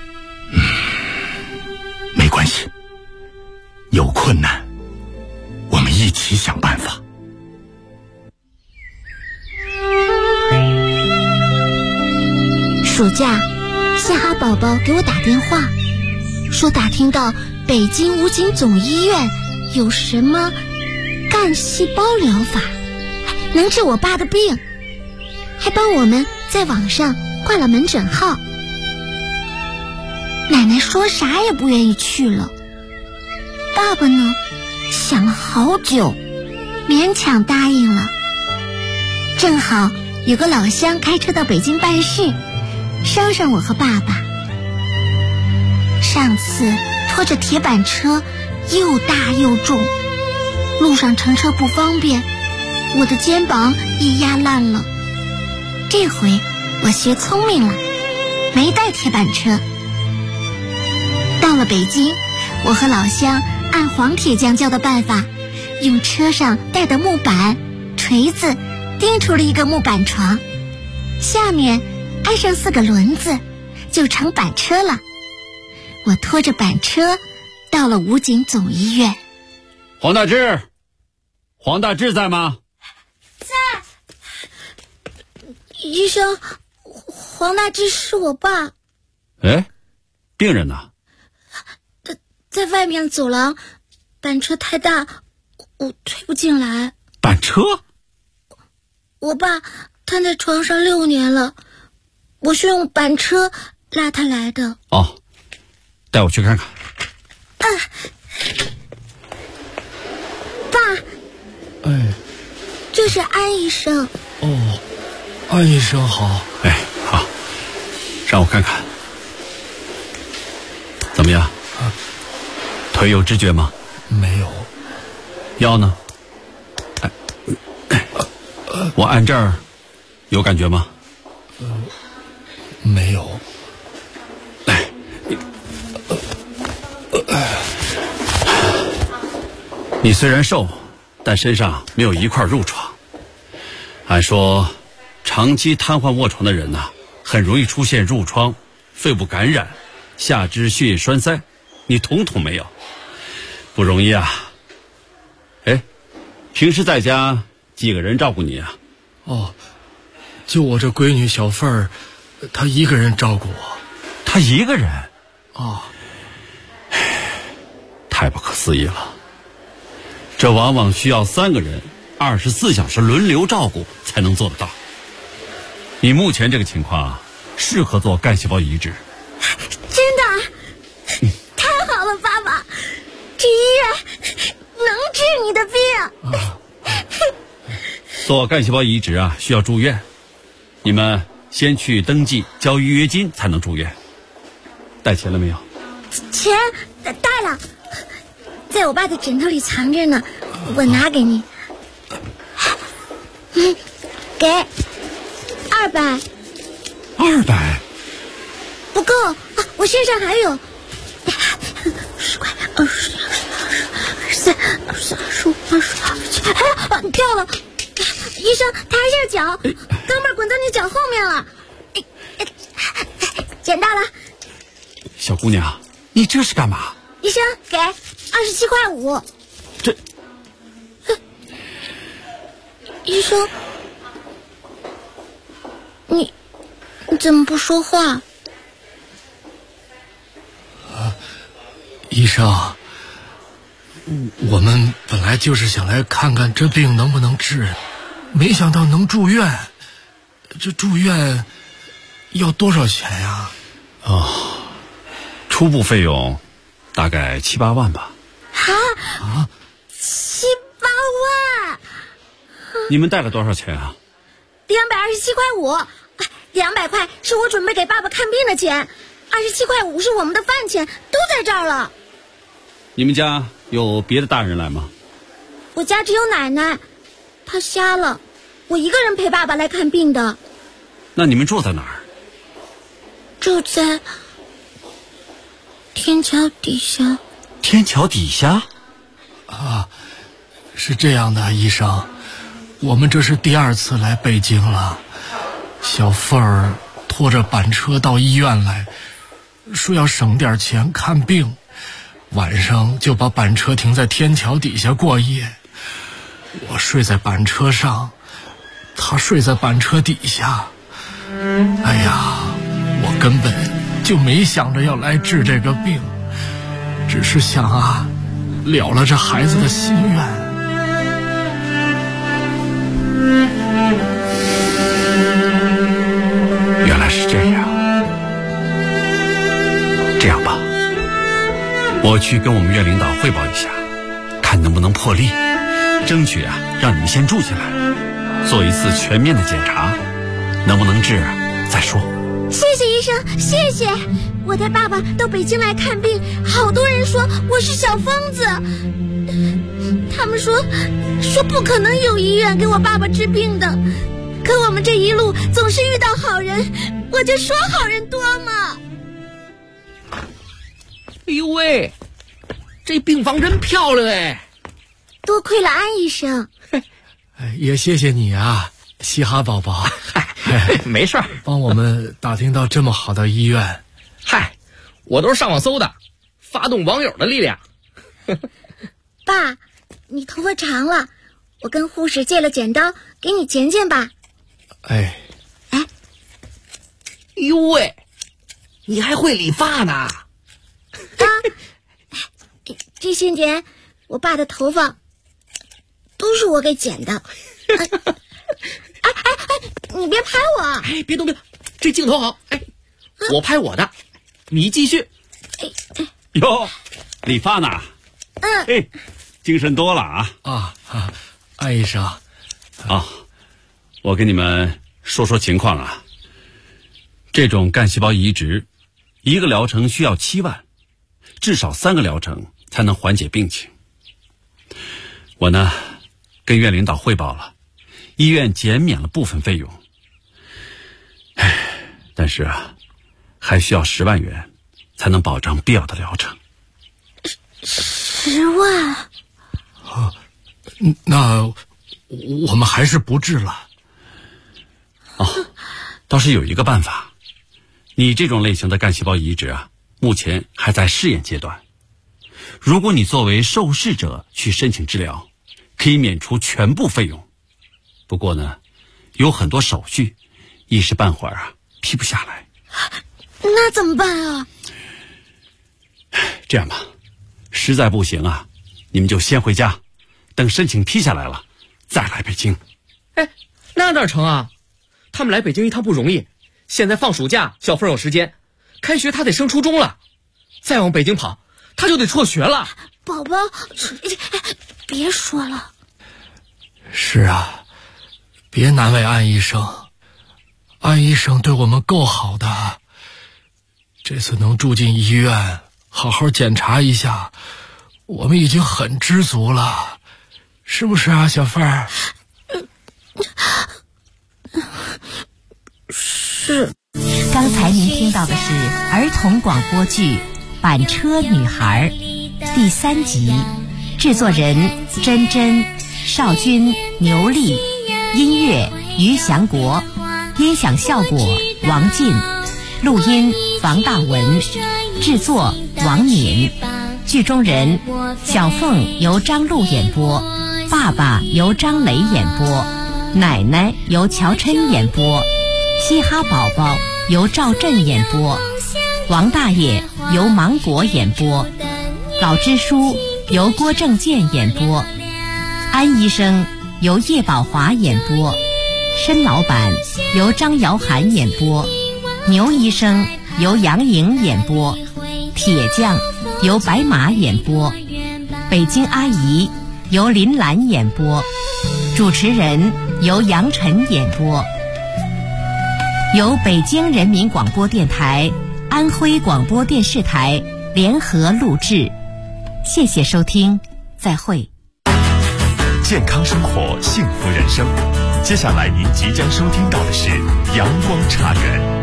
没关系，有困难我们一起想办法。 暑假，嘻哈宝宝给我打电话，说打听到北京武警总医院有什么干细胞疗法，能治我爸的病，还帮我们在网上挂了门诊号。奶奶说啥也不愿意去了，爸爸呢，想了好久，勉强答应了。正好有个老乡开车到北京办事， 捎上我和爸爸。上次拖着铁板车又大又重，路上乘车不方便，我的肩膀也压烂了。这回我学聪明了，没带铁板车。到了北京，我和老乡按黄铁匠教的办法，用车上带的木板、锤子钉出了一个木板床，下面安上4个轮子，就成板车了。我拖着板车到了武警总医院。 黄大志，黄大志在吗？ 在。医生，黄大志是我爸。 哎，病人呢？ 在外面走廊，板车太大，我推不进来。 板车？ 我爸瘫在床上6年了，我是用板车拉他来的。 哦，带我去看看。 爸。 哎。 这是安医生。 哦，安医生好。 哎，好，让我看看。怎么样？腿有知觉吗？ 没有。 腰呢？我按这儿有感觉吗？ 没有。 你虽然瘦，但身上没有一块褥疮。按说长期瘫痪卧床的人呢，很容易出现褥疮、肺部感染、下肢血液栓塞，你统统没有，不容易啊。哎，平时在家几个人照顾你啊？ 哦，就我这闺女小凤儿，她一个人照顾我。 她一个人？ 哦， 太不可思议了。这往往需要3个人24小时轮流照顾才能做得到。你目前这个情况适合做干细胞移植。 真的？太好了，爸爸，这医院能治你的病。 做干细胞移植啊，需要住院。你们先去登记交预约金才能住院。带钱了没有？ 钱带了，在我爸的枕头里藏着呢，我拿给你。给200。 200？ 不够，我身上还有10块、20、23、24、25、27，掉了。医生，抬一下脚，钢镚滚到你脚后面了。捡到了。 小姑娘，你这是干嘛？ 医生，给27.5块。 这， 医生，你怎么不说话？ 医生，我们本来就是想来看看这病能不能治，没想到能住院。这住院要多少钱呀？ 初步费用大概7、8万吧。 啊？7、8万？ 你们带了多少钱啊 ？227.5块，200块是我准备给爸爸看病的钱，27.5是我们的饭钱，都在这儿了。 你们家有别的大人来吗？ 我家只有奶奶，她瞎了，我一个人陪爸爸来看病的。 那你们住在哪儿？ 住在天桥底下。 天桥底下？ 啊，是这样的，医生，我们这是第2次来北京了。小凤儿拖着板车到医院来，说要省点钱看病，晚上就把板车停在天桥底下过夜。我睡在板车上，他睡在板车底下。哎呀，我根本就没想着要来治这个病，只是想了了这孩子的心愿。 原来是这样。这样吧，我去跟我们院领导汇报一下，看能不能破例，争取让你们先住下来，做一次全面的检查，能不能治再说。 谢谢医医生，谢谢！我带爸爸到北京来看病，好多人说我是小疯子，他们说不可能有医院给我爸爸治病的。可我们这一路总是遇到好人，我就说好人多嘛。 哎呦喂，这病房真漂亮哎！ 多亏了安医生， 也谢谢你啊，嘻哈宝宝。 没事儿， 帮我们打听到这么好的医院。 嗨，我都是上网搜的，发动网友的力量。 爸，你头发长了，我跟护士借了剪刀，给你剪剪吧。 哎，呦喂，你还会理发呢？ 这些年我爸的头发都是我给剪的。你别拍我！ 哎，别动！这镜头好。哎，我拍我的，你继续。 哟，理发呢？哎，精神多了啊！ 安医生。 我跟你们说情况啊。这种干细胞移植，一个疗程需要7万，至少3个疗程才能缓解病情。我呢，跟院领导汇报了，医院减免了部分费用。但是还需要10万元才能保证必要的疗程。 10万？ 那我们还是不治了。 倒是有一个办法，你这种类型的干细胞移植目前还在试验阶段。如果你作为受试者去申请治疗，可以免除全部费用。不过呢，有很多手续，一时半会儿批不下来。 那怎么办啊？ 这样吧，实在不行你们就先回家，等申请批下来了再来北京。 哎，那哪成啊？他们来北京一趟不容易，现在放暑假，小凤有时间，开学他得升初中了，再往北京跑他就得辍学了。 宝宝，别说了。 是啊，别难为安医生，安医生对我们够好的，这次能住进医院好好检查一下，我们已经很知足了，是不是啊，小凤儿？ 是。 刚才您听到的是儿童广播剧《板车女孩》第3集，制作人珍珍、邵军、牛丽，音乐于祥国，音响效果王进，录音王大文，制作王敏。剧中人小凤由张璐演播，爸爸由张磊演播，奶奶由乔琛演播，嘻哈宝宝由赵震演播，王大爷由芒果演播，老支书由郭正健演播，安医生由叶宝华演播，申老板由张瑶涵演播，牛医生由杨颖演播，铁匠由白马演播，北京阿姨由林兰演播，主持人由杨晨演播，由北京人民广播电台、安徽广播电视台联合录制。谢谢收听，再会。 健康生活，幸福人生。接下来您即将收听到的是阳光茶园。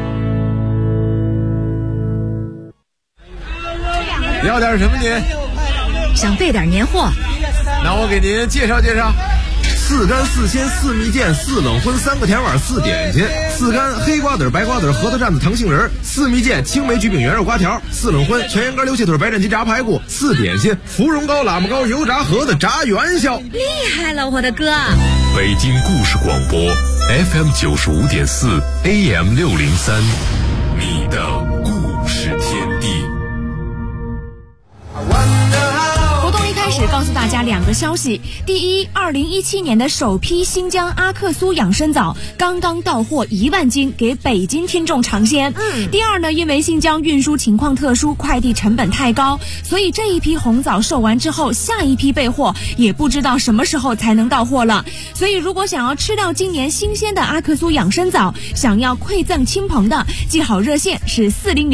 要点什么您？ 想备点年货。 那我给您介绍介绍。4干4鲜4蜜饯4冷荤3个甜碗4点心，4干黑瓜子白瓜子核桃蘸子糖杏仁，4蜜饯青梅橘饼圆肉瓜条，4冷荤全羊肝溜蟹腿白斩鸡炸排骨，4点心芙蓉糕喇嘛糕油炸盒子炸元宵。 厉害了，我的哥！ 北京故事广播 FM 95.4 AM 603，你的故事天地。 活动一开始告诉大家。 家2个消息。第一，2017年的首批新疆阿克苏养生枣刚刚到货1万斤，给北京听众尝鲜。第二呢，因为新疆运输情况特殊，快递成本太高，所以这一批红枣售完之后，下一批备货也不知道什么时候才能到货了。所以如果想要吃到今年新鲜的阿克苏养生枣，想要馈赠亲朋的，记好热线是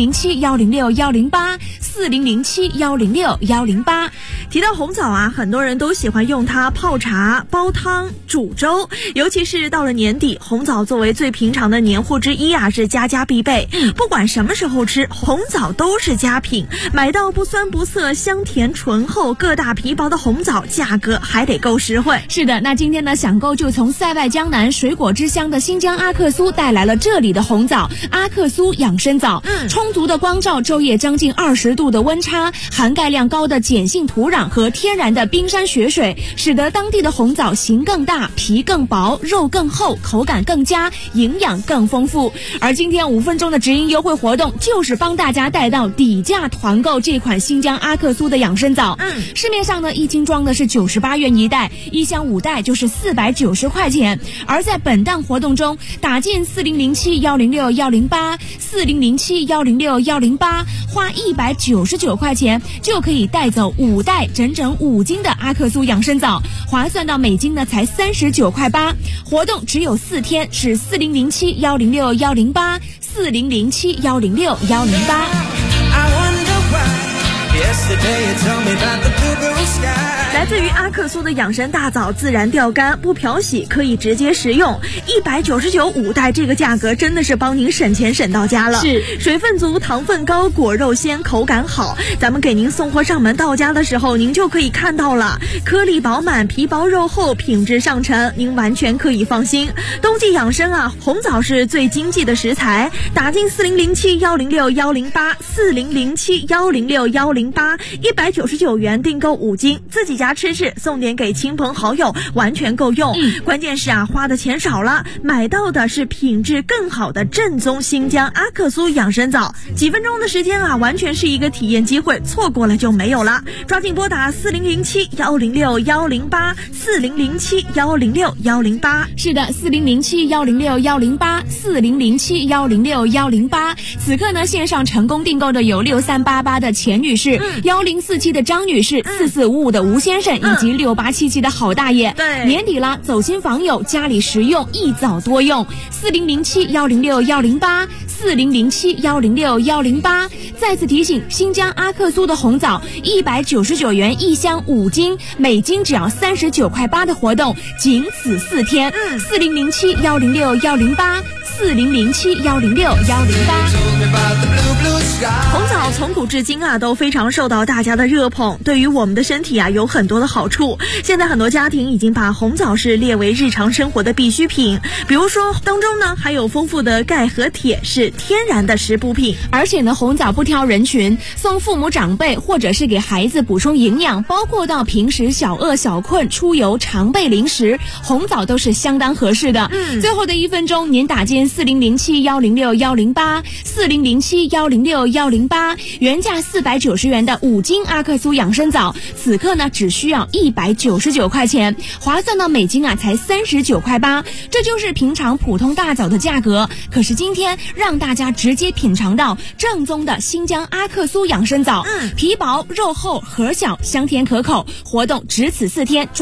4007-106-108，4007-106-108。 提到红枣啊，很多人都喜欢用它泡茶、煲汤、煮粥，尤其是到了年底，红枣作为最平常的年货之一啊，是家家必备。不管什么时候吃，红枣都是佳品。买到不酸不涩、香甜醇厚、个大皮薄的红枣，价格还得够实惠。 是的，那今天呢，想购就从塞外江南水果之乡的新疆阿克苏带来了这里的红枣阿克苏养生枣。充足的光照，昼夜将近20度的温差，含钙量高的碱性土壤和天然的冰山雪水，使得当地的红枣形更大、皮更薄、肉更厚、口感更佳、营养更丰富。而今天5分钟的直营优惠活动，就是帮大家带到底价团购这款新疆阿克苏的养生枣。市面上呢，1斤装的是98元一袋，1箱5袋就是490块钱。而在本档活动中，打进4007-106-108，4007-106-108，花199块钱就可以带走5袋整整5斤的阿克苏养生枣，划算到每斤呢才39块8。活动只有4天，是4007-106-108，4007-106-108。 来自于阿克苏的养生大枣，自然钓干，不漂洗，可以直接食用。199 5袋，这个价格真的是帮您省钱省到家了。 是， 水分足，糖分高，果肉鲜，口感好。咱们给您送货上门到家的时候，您就可以看到了，颗粒饱满，皮薄肉厚，品质上乘，您完全可以放心。冬季养生啊，红枣是最经济的食材。打进4007-106-108，4007-106-108，199元订购5斤，自己家吃吃，送点给亲朋好友，完全够用。关键是啊，花的钱少了，买到的是品质更好的正宗新疆阿克苏养生枣。几分钟的时间啊，完全是一个体验机会，错过了就没有了。抓紧拨打4007-106-108，4007-106-108。 是的，4007-106-108，4007-106-108。此刻呢，线上成功订购的有6388的钱女士，1047的张女士，4455的吴先生，以及6877的郝大爷。 对， 年底了，走亲访友，家里实用，一枣多用。4007-106-108，4007-106-108。再次提醒，新疆阿克苏的红枣199元1箱5斤，每斤只要39块8的活动，仅此4天。4007-106-108，4007-106-108。 红枣从古至今啊，都非常受到大家的热捧，对于我们的身体啊有很多的好处。现在很多家庭已经把红枣是列为日常生活的必需品，比如说当中呢还有丰富的钙和铁，是天然的食补品。 而且呢，红枣不挑人群，送父母长辈或者是给孩子补充营养，包括到平时小饿小困、出游常备零食，红枣都是相当合适的。最后的1分钟，您打进4007-106-108，4007-106-108，原价490元的5斤阿克苏养生枣，此刻呢只需要199块钱，划算到每斤啊才39块8，这就是平常普通大枣的价格。可是今天让大家直接品尝到正宗的新疆阿克苏养生枣，皮薄肉厚，核小，香甜可口。活动只此4天。